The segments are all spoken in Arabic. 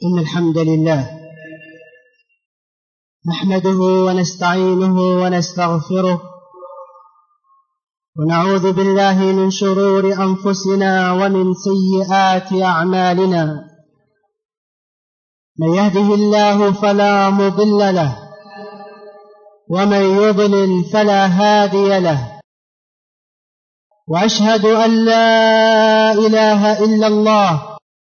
إن الحمد لله نحمده ونستعينه ونستغفره ونعوذ بالله من شرور أنفسنا ومن سيئات أعمالنا. من يهده الله فلا مضل له ومن يضلل فلا هادي له، وأشهد أن لا إله إلا الله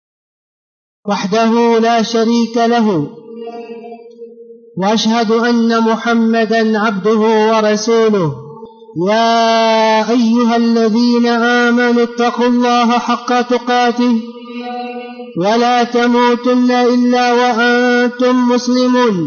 وحده لا شريك له، وأشهد أن محمدا عبده ورسوله. يا أيها الذين آمنوا اتقوا الله حق تقاته ولا تموتن إلا وأنتم مسلمون.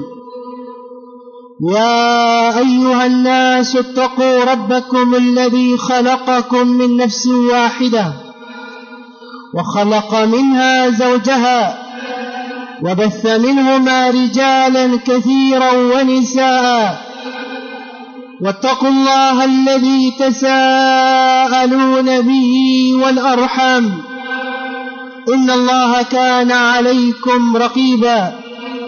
يا أيها الناس اتقوا ربكم الذي خلقكم من نفس واحدة وخلق منها زوجها وبث منهما رجالا كثيرا ونساء، واتقوا الله الذي تساءلون به والأرحام إن الله كان عليكم رقيبا.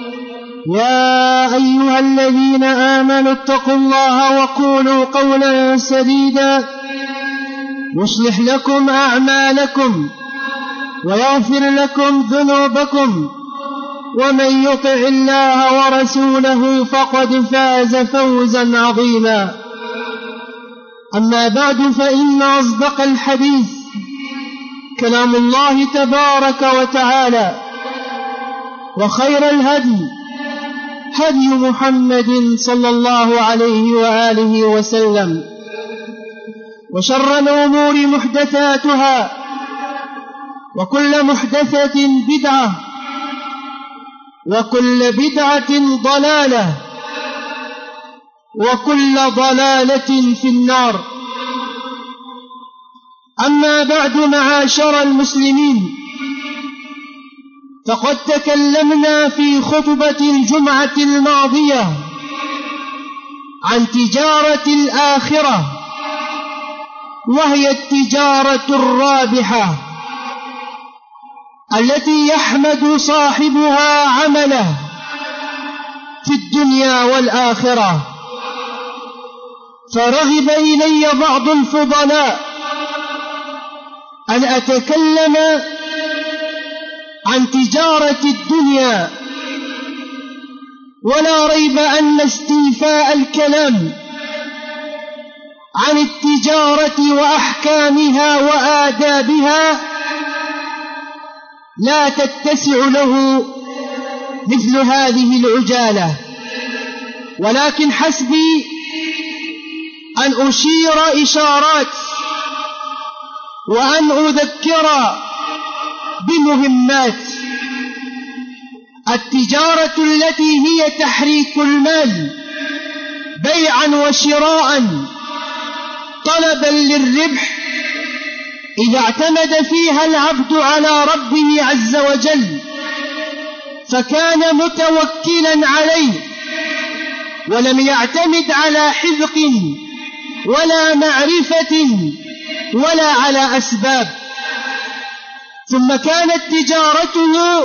يا أيها الذين آمنوا اتقوا الله وقولوا قولا سديدا يصلح لكم أعمالكم ويغفر لكم ذنوبكم، ومن يطع الله ورسوله فقد فاز فوزا عظيما. أما بعد، فإن أصدق الحديث كلام الله تبارك وتعالى، وخير الهدي هدي محمد صلى الله عليه وآله وسلم، وشر الأمور محدثاتها، وكل محدثة بدعة، وكل بدعة ضلالة، وكل ضلالة في النار. أما بعد، معاشر المسلمين، فقد تكلمنا في خطبة الجمعة الماضية عن تجارة الآخرة، وهي التجارة الرابحة التي يحمد صاحبها عمله في الدنيا والآخرة. فرغب إلي بعض الفضلاء أن أتكلم عن تجارة الدنيا، ولا ريب أن استيفاء الكلام عن التجارة وأحكامها وآدابها لا تتسع له مثل هذه العجالة، ولكن حسبي أن أشير إشارات وأن أذكر بمهمات. التجارة التي هي تحريك المال بيعا وشراء طلبا للربح، إذا اعتمد فيها العبد على ربه عز وجل فكان متوكلا عليه، ولم يعتمد على حذق ولا معرفة ولا على أسباب. ثم كانت تجارته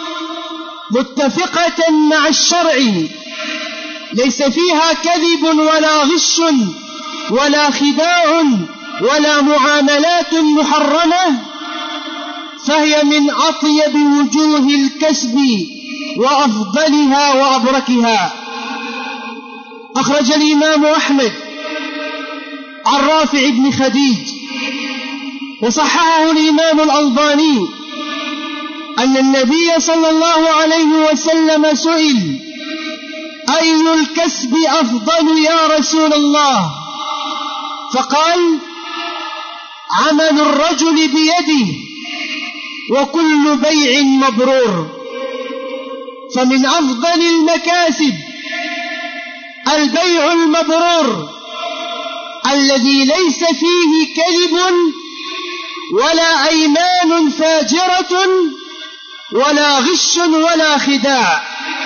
متفقة مع الشرع، ليس فيها كذب ولا غش ولا خداع ولا معاملات محرمة، فهي من أطيب وجوه الكسب وأفضلها وأبركها. أخرج الإمام أحمد عن رافع بن خديج، وصححه الإمام الألباني، أن النبي صلى الله عليه وسلم سئل: أي الكسب أفضل يا رسول الله؟ فقال: عمل الرجل بيده، وكل بيع مبرور. فمن أفضل المكاسب البيع المبرور الذي ليس فيه كذب ولا أيمان فاجرة ولا غش ولا خداع.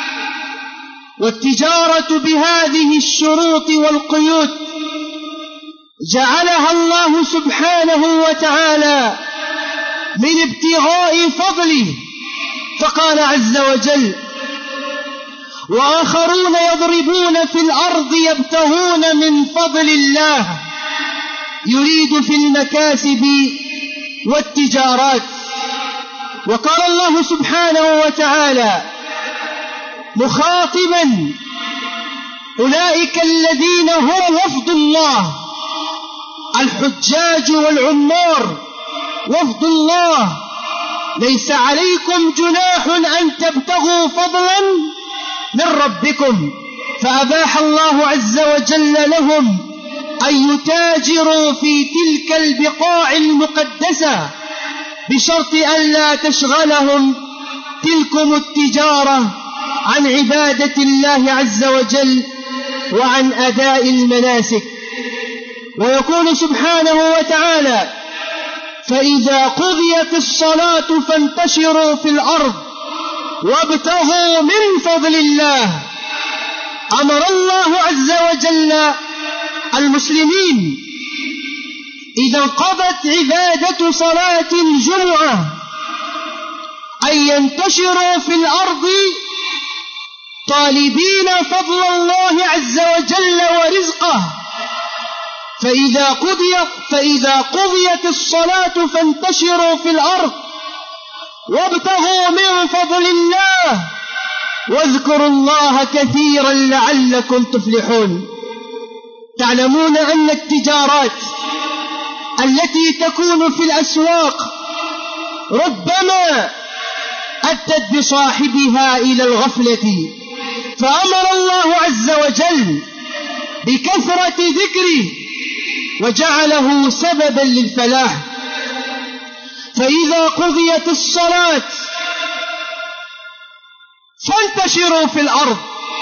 والتجارة بهذه الشروط والقيود جعلها الله سبحانه وتعالى من ابتغاء فضله فقال عز وجل: وآخرون يضربون في الأرض يبتغون من فضل الله يريد في المكاسب والتجارات. وقال الله سبحانه وتعالى مخاطبا أولئك الذين هم وفد الله، الحجاج والعمار وفد الله: ليس عليكم جناح أن تبتغوا فضلا من ربكم. فأباح الله عز وجل لهم أن يتاجروا في تلك البقاع المقدسة بشرط أن لا تشغلهم تلكم التجارة عن عبادة الله عز وجل وعن أداء المناسك. ويقول سبحانه وتعالى: فإذا قضيت الصلاة فانتشروا في الأرض وابتغوا من فضل الله. أمر الله عز وجل المسلمين إذا انقضت عبادة صلاة الجمعة أن ينتشروا في الأرض طالبين فضل الله عز وجل ورزقه. فإذا قضيت الصلاة فانتشروا في الأرض وابتغوا من فضل الله واذكروا الله كثيرا لعلكم تفلحون. تعلمون أن التجارات التي تكون في الأسواق ربما أدت بصاحبها إلى الغفلة، فأمر الله عز وجل بكثرة ذكره وجعله سببا للفلاح. فإذا قضيت الصلاة فانتشروا في الأرض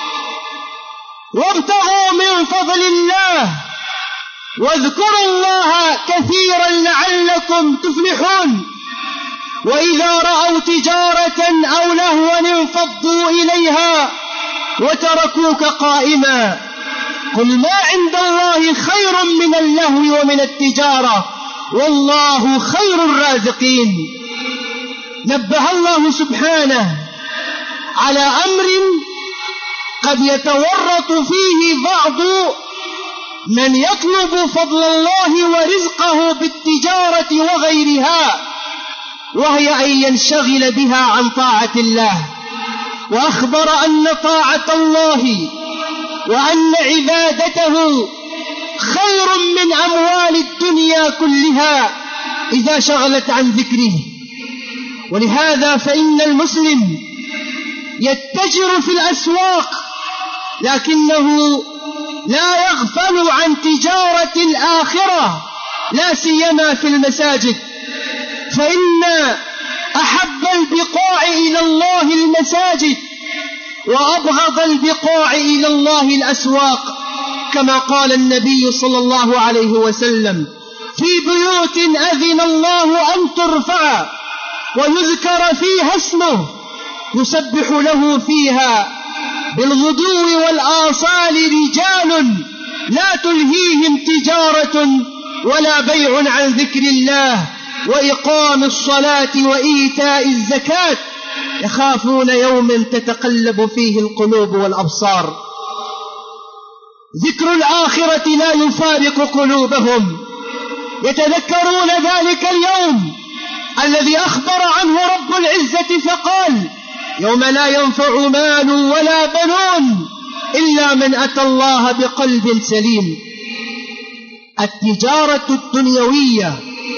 وابتغوا من فضل الله واذكروا الله كثيرا لعلكم تفلحون. وإذا رأوا تجارة أو لهوا انفضوا إليها وتركوك قائما. قل ما عند الله خير من اللهو ومن التجارة والله خير الرازقين. نبه الله سبحانه على أمر قد يتورط فيه بعض من يطلب فضل الله ورزقه بالتجارة وغيرها، وهي أن ينشغل بها عن طاعة الله. وأخبر أن طاعة الله وأن عبادته خير من أموال الدنيا كلها إذا شغلت عن ذكره. ولهذا فإن المسلم يتجر في الأسواق لكنه لا يغفل عن تجارة الآخرة، لا سيما في المساجد، فإن أحب البقاع إلى الله المساجد وأبغض البقاع إلى الله الأسواق، كما قال النبي صلى الله عليه وسلم: في بيوت أذن الله أن ترفع ويذكر فيها اسمه يسبح له فيها بالغدو والآصال رجال لا تلهيهم تجارة ولا بيع عن ذكر الله وإقام الصلاة وإيتاء الزكاة يخافون يوما تتقلب فيه القلوب والأبصار. ذكر الآخرة لا يفارق قلوبهم، يتذكرون ذلك اليوم الذي أخبر عنه رب العزة فقال: يوم لا ينفع مال ولا بنون إلا من أتى الله بقلب سليم. التجارة الدنيوية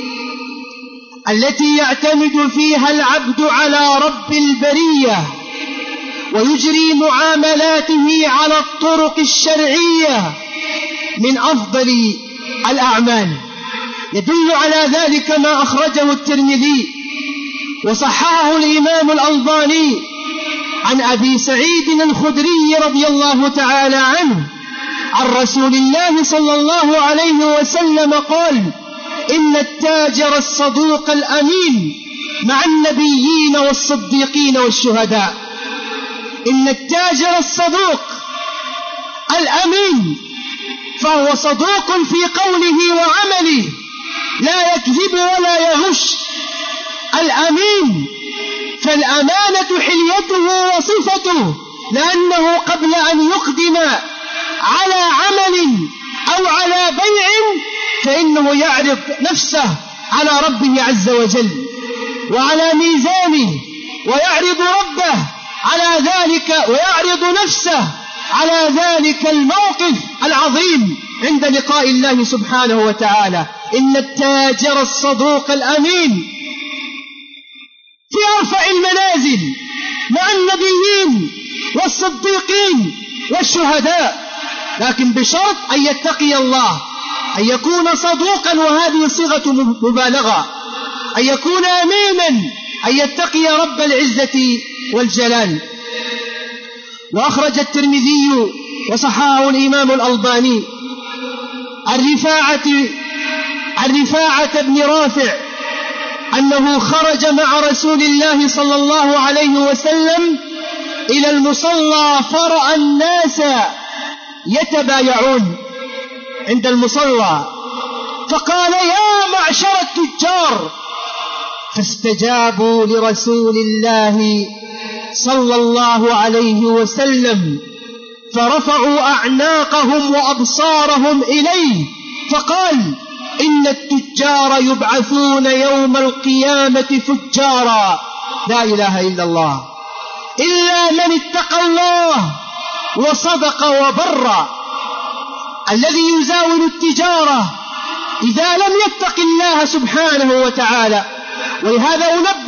التي يعتمد فيها العبد على رب البرية ويجري معاملاته على الطرق الشرعية من أفضل الأعمال. يدل على ذلك ما أخرجه الترمذي وصححه الإمام الألباني عن أبي سعيد الخدري رضي الله تعالى عنه عن رسول الله صلى الله عليه وسلم قال: إن التاجر الصدوق الأمين مع النبيين والصديقين والشهداء. إن التاجر الصدوق الأمين فهو صدوق في قوله وعمله، لا يكذب ولا يغش. الأمين فالأمانة حليته وصفته، لأنه قبل أن يقدم على عمل أو على بيع فإنه يعرض نفسه على ربه عز وجل وعلى ميزانه، ويعرض ربه على ذلك، ويعرض نفسه على ذلك الموقف العظيم عند لقاء الله سبحانه وتعالى. إن التاجر الصدوق الأمين في أرفع المنازل مع النبيين والصديقين والشهداء، لكن بشرط أن يتقي الله، أن يكون صدوقا، وهذه صيغة مبالغة، أن يكون أمينا، أن يتقي رب العزة والجلال. وأخرج الترمذي وصححه الإمام الألباني عن رفاعة بن رافع أنه خرج مع رسول الله صلى الله عليه وسلم إلى المصلى فرأى الناس يتبايعون عند المصلى، فقال: يا معشر التجار، فاستجابوا لرسول الله صلى الله عليه وسلم، فرفعوا أعناقهم وأبصارهم إليه، فقال: إن التجار يبعثون يوم القيامة فجارا، لا إله إلا الله، إلا من اتقى الله وصدق وبر. الذي يزاول التجارة إذا لم يتق الله سبحانه وتعالى. ولهذا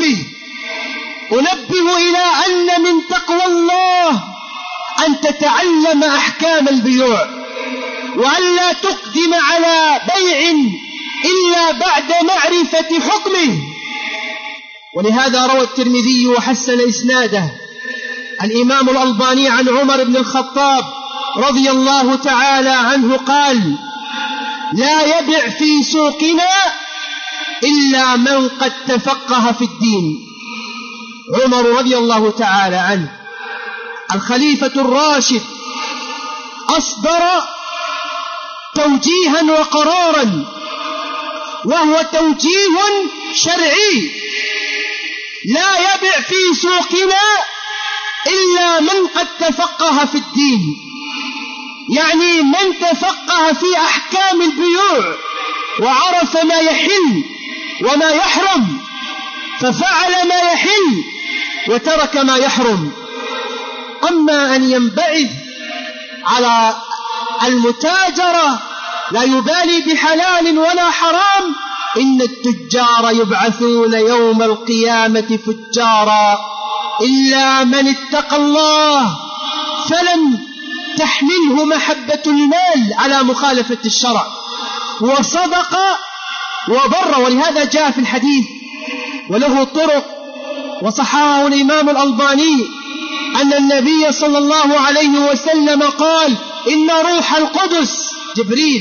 أنبه إلى أن من تقوى الله أن تتعلم أحكام البيوع، وأن لا تقدم على بيع إلا بعد معرفة حكمه. ولهذا روى الترمذي وحسن إسناده الإمام الألباني عن عمر بن الخطاب رضي الله تعالى عنه قال: لا يبع في سوقنا إلا من قد تفقه في الدين. عمر رضي الله تعالى عنه الخليفة الراشد أصدر توجيها وقرارا، وهو توجيه شرعي: لا يبع في سوقنا إلا من قد تفقه في الدين، يعني من تفقه في أحكام البيوع وعرف ما يحل وما يحرم، ففعل ما يحل وترك ما يحرم. أما أن ينبعث على المتاجرة لا يبالي بحلال ولا حرام، إن التجار يبعثون يوم القيامة فجارا إلا من اتقى الله فلم تحمله محبة المال على مخالفة الشرع، وصدق وبر. ولهذا جاء في الحديث وله طرق وصححه الإمام الألباني أن النبي صلى الله عليه وسلم قال: إن روح القدس جبريل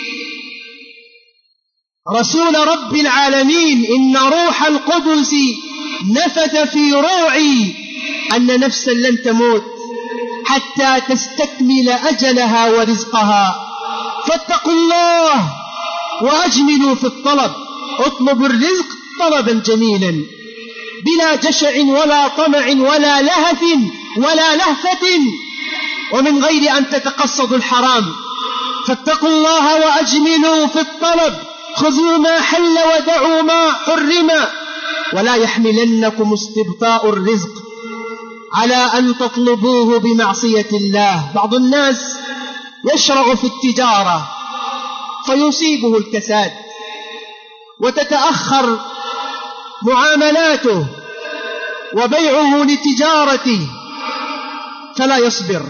رسول رب العالمين، إن روح القدس نفث في روعي أن نفسا لن تموت حتى تستكمل أجلها ورزقها، فاتقوا الله وأجملوا في الطلب، اطلبوا الرزق طلبا جميلا بلا جشع ولا طمع ولا لهث ولا لهفة، ومن غير أن تتقصدوا الحرام. فاتقوا الله وأجملوا في الطلب، خذوا ما حل ودعوا ما حرم، ولا يحملنكم استبطاء الرزق على أن تطلبوه بمعصية الله. بعض الناس يشرع في التجارة فيصيبه الكساد وتتأخر معاملاته وبيعه لتجارته فلا يصبر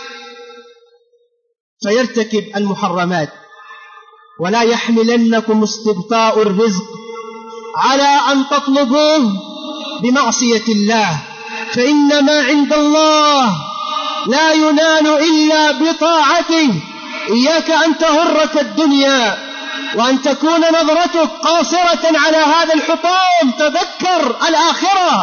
فيرتكب المحرمات. ولا يحملنكم استبطاء الرزق على أن تطلبوه بمعصية الله، فإن ما عند الله لا ينال إلا بطاعته. إياك أن تغرك الدنيا وأن تكون نظرتك قاصرة على هذا الحطام، تذكر الآخرة.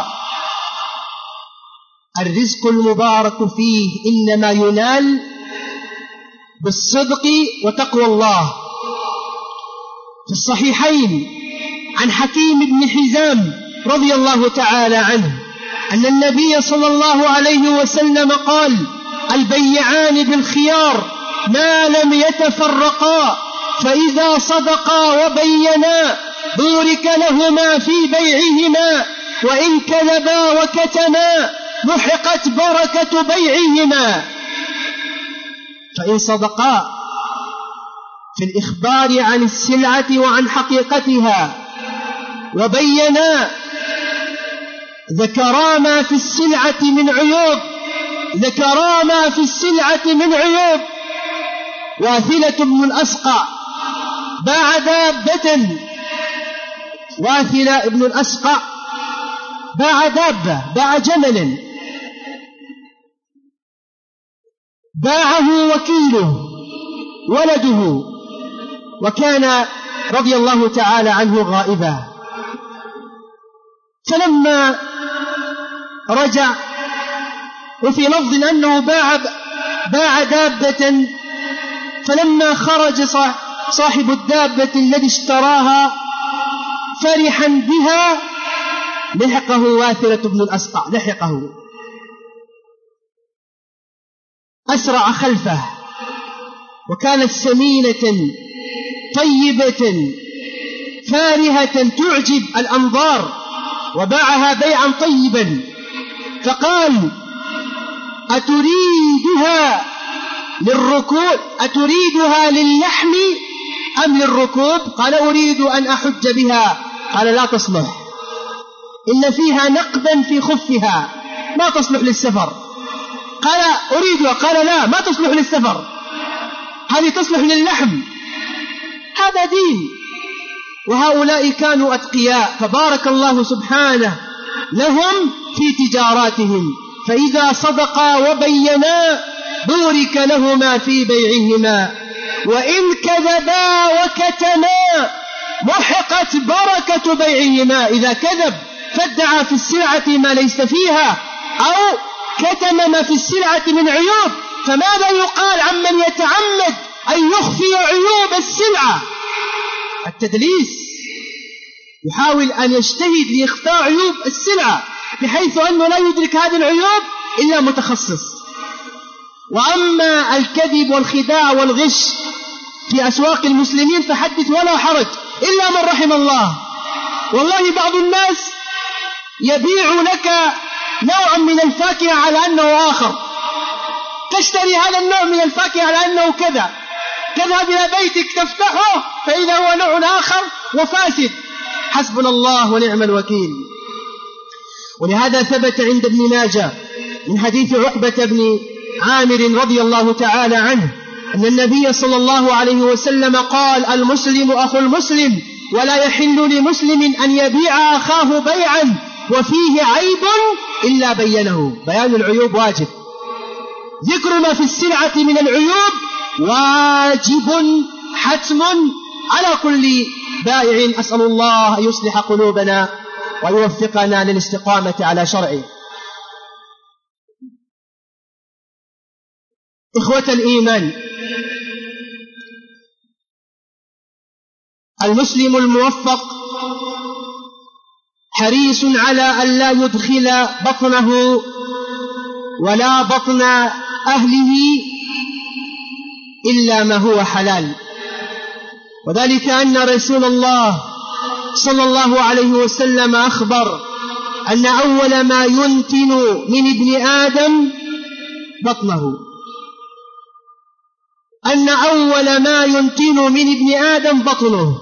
الرزق المبارك فيه إنما ينال بالصدق وتقوى الله. في الصحيحين عن حكيم بن حزام رضي الله تعالى عنه أن النبي صلى الله عليه وسلم قال: البيعان بالخيار ما لم يتفرقا، فإذا صدقا وبينا بورك لهما في بيعهما، وإن كذبا وكتما محقت بركة بيعهما. فإن صدقا في الإخبار عن السلعة وعن حقيقتها، وبينا ذكرا ما في السلعة من عيوب، واثلة بن الأسقع باع دابة، واثلة بن الأسقع باع جملا، باعه وكيله ولده، وكان رضي الله تعالى عنه غائبا. فلما رجع، وفي لفظ أنه باع دابة، فلما خرج صاحب الدابة الذي اشتراها فرحا بها لحقه واثلة بن الأسقع، أسرع خلفه، وكانت سمينة طيبة فارهة تعجب الأنظار، وباعها بيعا طيبا. فقال: أتريدها للحم أم للركوب؟ قال: أريد أن أحج بها. قال: لا تصلح، إن فيها نقبا في خفها، ما تصلح للسفر. قال: أريدها. قال: لا، ما تصلح للسفر، هذه تصلح للحم. هذا دين. وهؤلاء كانوا أتقياء، فبارك الله سبحانه لهم في تجاراتهم. فإذا صدقا وبينا بورك لهما في بيعهما، وإن كذبا وكتما محقت بركة بيعهما. إذا كذب فادعى في السلعة ما ليس فيها، أو كتم ما في السلعة من عيوب، فماذا يقال عمن يتعمد أن يخفي عيوب السلعة؟ التدليس، يحاول أن يجتهد لإخفاء عيوب السلعة بحيث أنه لا يدرك هذه العيوب إلا متخصص. وأما الكذب والخداع والغش في أسواق المسلمين فحدث ولا حرج، إلا من رحم الله. والله بعض الناس يبيع لك نوعا من الفاكهة على أنه آخر، تشتري هذا النوع من الفاكهة على أنه كذا، تذهب إلى بيتك تفتحه فإذا هو نوع آخر وفاسد. حسبنا الله ونعم الوكيل. ولهذا ثبت عند ابن ماجه من حديث عقبة بن عامر رضي الله تعالى عنه أن النبي صلى الله عليه وسلم قال: المسلم أخو المسلم، ولا يحل لمسلم أن يبيع أخاه بيعا وفيه عيب إلا بينه. بيان العيوب واجب، ذكر ما في السلعة من العيوب واجب حتم على كل بائع. أسأل الله أن يصلح قلوبنا ويوفقنا للاستقامة على شرعه. إخوة الإيمان، المسلم الموفق حريص على أن لا يدخل بطنه ولا بطن أهله إلا ما هو حلال، وذلك أن رسول الله صلى الله عليه وسلم أخبر أن أول ما ينتن من ابن آدم بطنه، أن أول ما ينتن من ابن آدم بطنه.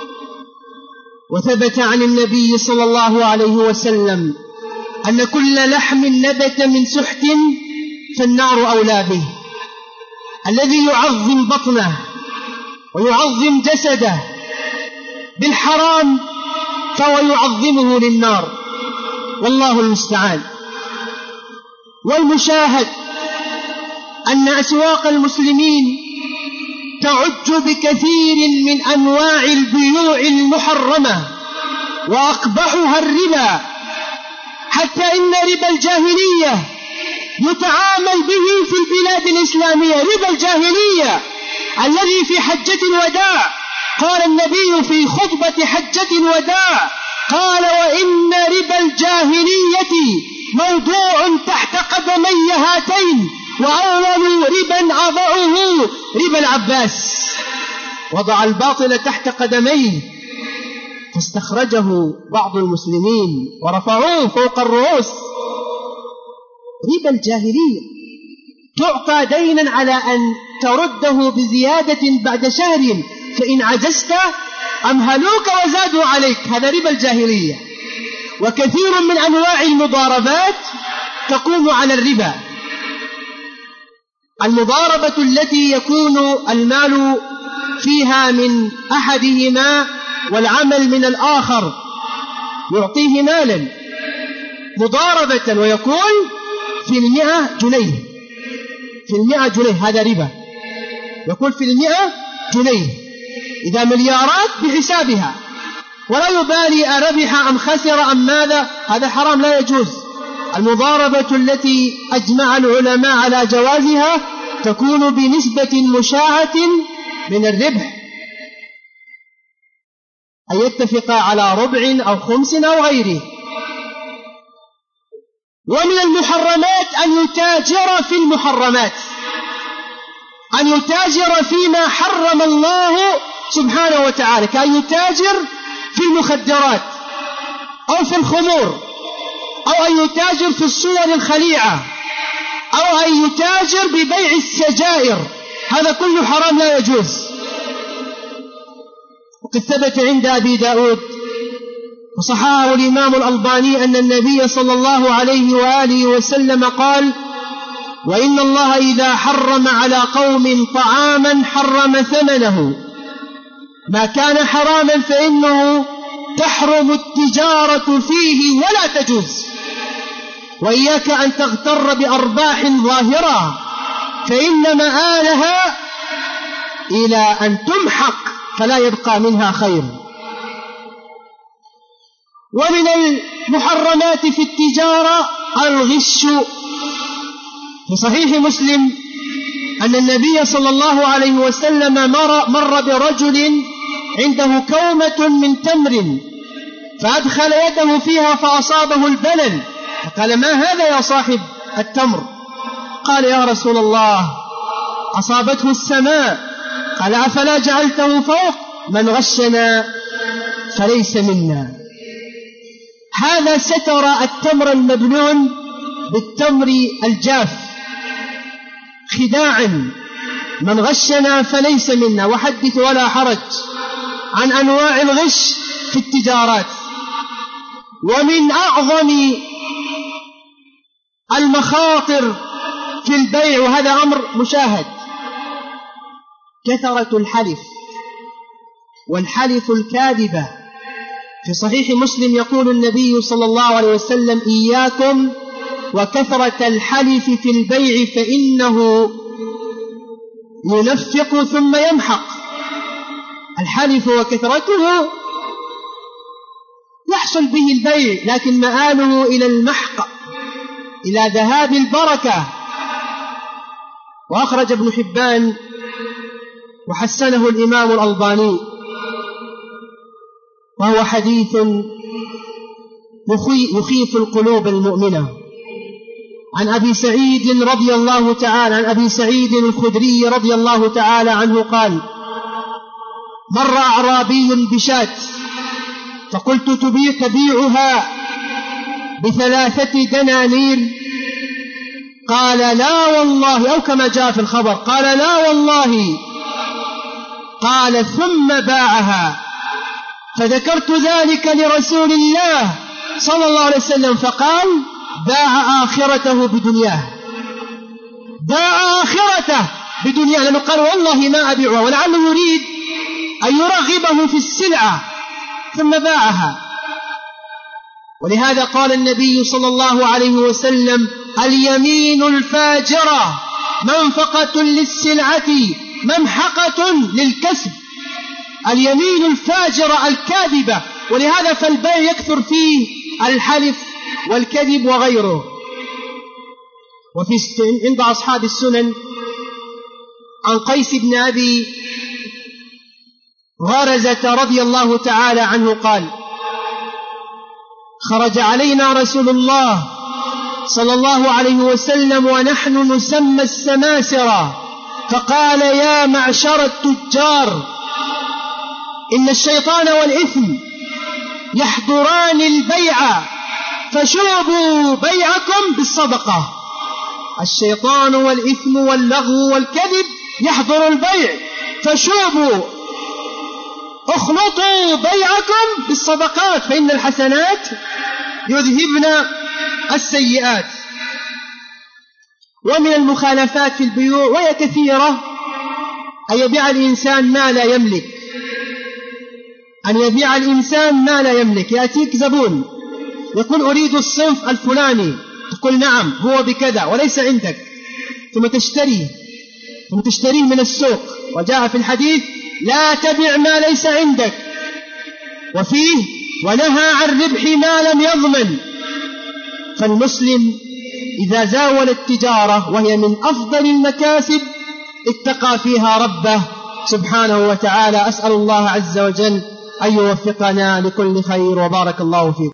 وثبت عن النبي صلى الله عليه وسلم أن كل لحم نبت من سحت فالنار أولى به. الذي يعظم بطنه ويعظم جسده بالحرام فهو يعظمه للنار، والله المستعان. والمشاهد أن أسواق المسلمين تعج بكثير من أنواع البيوع المحرمة، وأقبحها الربا، حتى إن ربا الجاهلية يتعامل به في البلاد الإسلامية. ربا الجاهلية الذي في حجة الوداع قال النبي في خطبة حجة الوداع، قال: وإن ربا الجاهلية موضوع تحت قدمي هاتين، وأول ربا أضعه ربا العباس، وضع الباطل تحت قدميه فاستخرجه بعض المسلمين ورفعوه فوق الرؤوس. ربا الجاهلية، تعطى دينا على أن ترده بزيادة بعد شهر، فإن عجزت أمهلوك وزادوا عليك، هذا ربا الجاهلية. وكثير من أنواع المضاربات تقوم على الربا. المضاربة التي يكون المال فيها من أحدهما والعمل من الآخر، يعطيه مالا مضاربة ويقول في 100 جنيه، في 100 جنيه، هذا ربا. يقول في 100 جنيه، إذا مليارات بحسابها، ولا يبالي أربح أم خسر أم ماذا، هذا حرام لا يجوز. المضاربة التي أجمع العلماء على جوازها تكون بنسبة مشاعة من الربح، أن يتفق على ربع أو خمس أو غيره. ومن المحرمات أن يتاجر في المحرمات، أن يتاجر فيما حرم الله سبحانه وتعالى، كأن يتاجر في المخدرات أو في الخمور، أو أن يتاجر في الصور الخليعة، أو أن يتاجر ببيع السجائر، هذا كله حرام لا يجوز. وقد ثبت عند أبي داود وصححه الإمام الألباني أن النبي صلى الله عليه وآله وسلم قال: وإن الله إذا حرم على قوم طعاما حرم ثمنه، ما كان حراما فإنه تحرم التجارة فيه ولا تجوز. وإياك أن تغتر بأرباح ظاهرة، فإن مآلها إلى أن تمحق فلا يبقى منها خير. ومن المحرمات في التجارة الغش. في صحيح مسلم أن النبي صلى الله عليه وسلم مر برجل عنده كومة من تمر، فأدخل يده فيها فأصابه البلل، فقال: ما هذا يا صاحب التمر؟ قال: يا رسول الله أصابته السماء. قال: أفلا جعلته فوق؟ من غشنا فليس منا. هذا ستر التمر المبلول بالتمر الجاف خداعا، من غشنا فليس منا. وحدث ولا حرج عن أنواع الغش في التجارات. ومن أعظم المخاطر في البيع، وهذا أمر مشاهد، كثرة الحلف والحلف الكاذبة. في صحيح مسلم يقول النبي صلى الله عليه وسلم: إياكم وكثرة الحلف في البيع فإنه ينفق ثم يمحق. الحلف وكثرته يحصل به البيع، لكن مآله إلى المحق، إلى ذهاب البركة. وأخرج ابن حبان وحسنه الإمام الألباني، وهو حديث يخيف القلوب المؤمنة. عن أبي سعيد رضي الله تعالى، عن أبي سعيد الخدري رضي الله تعالى عنه قال: مر أعرابي بشاة فقلت: تبيعها ب3 دنانير؟ قال: لا والله، أو كما جاء في الخبر، قال: لا والله. قال: ثم باعها. فذكرت ذلك لرسول الله صلى الله عليه وسلم فقال: باع آخرته بدنياه، باع آخرته بدنياه، لأنه قال: والله ما أبيعها، ولعله يريد أن يرغبه في السلعة ثم باعها. ولهذا قال النبي صلى الله عليه وسلم: اليمين الفاجرة منفقة للسلعة ممحقة للكسب. اليمين الفاجرة الكاذبة. ولهذا فالبيع يكثر فيه الحلف والكذب وغيره. وفي عند أصحاب السنن عن قيس بن أبي غرزة رضي الله تعالى عنه قال: خرج علينا رسول الله صلى الله عليه وسلم ونحن نسمى السماسرة، فقال: يا معشر التجار، إن الشيطان والإثم يحضران البيع فشوبوا بيعكم بالصدقة. الشيطان والإثم واللغو والكذب يحضر البيع، فشوبوا، اخلطوا بيعكم بالصدقات، فإن الحسنات يذهبن السيئات. ومن المخالفات في البيوع وهي كثيرة أن يبيع الإنسان ما لا يملك، أن يبيع الإنسان ما لا يملك. يأتيك زبون يقول: أريد الصنف الفلاني، تقول: نعم هو بكذا وليس عندك، ثم تشتريه من السوق. وجاء في الحديث: لا تبع ما ليس عندك، وفيه: ونهى عن ربح ما لم يضمن. فالمسلم إذا زاول التجارة وهي من أفضل المكاسب اتقى فيها ربه سبحانه وتعالى. أسأل الله عز وجل أن يوفقنا لكل خير، وبارك الله فيكم.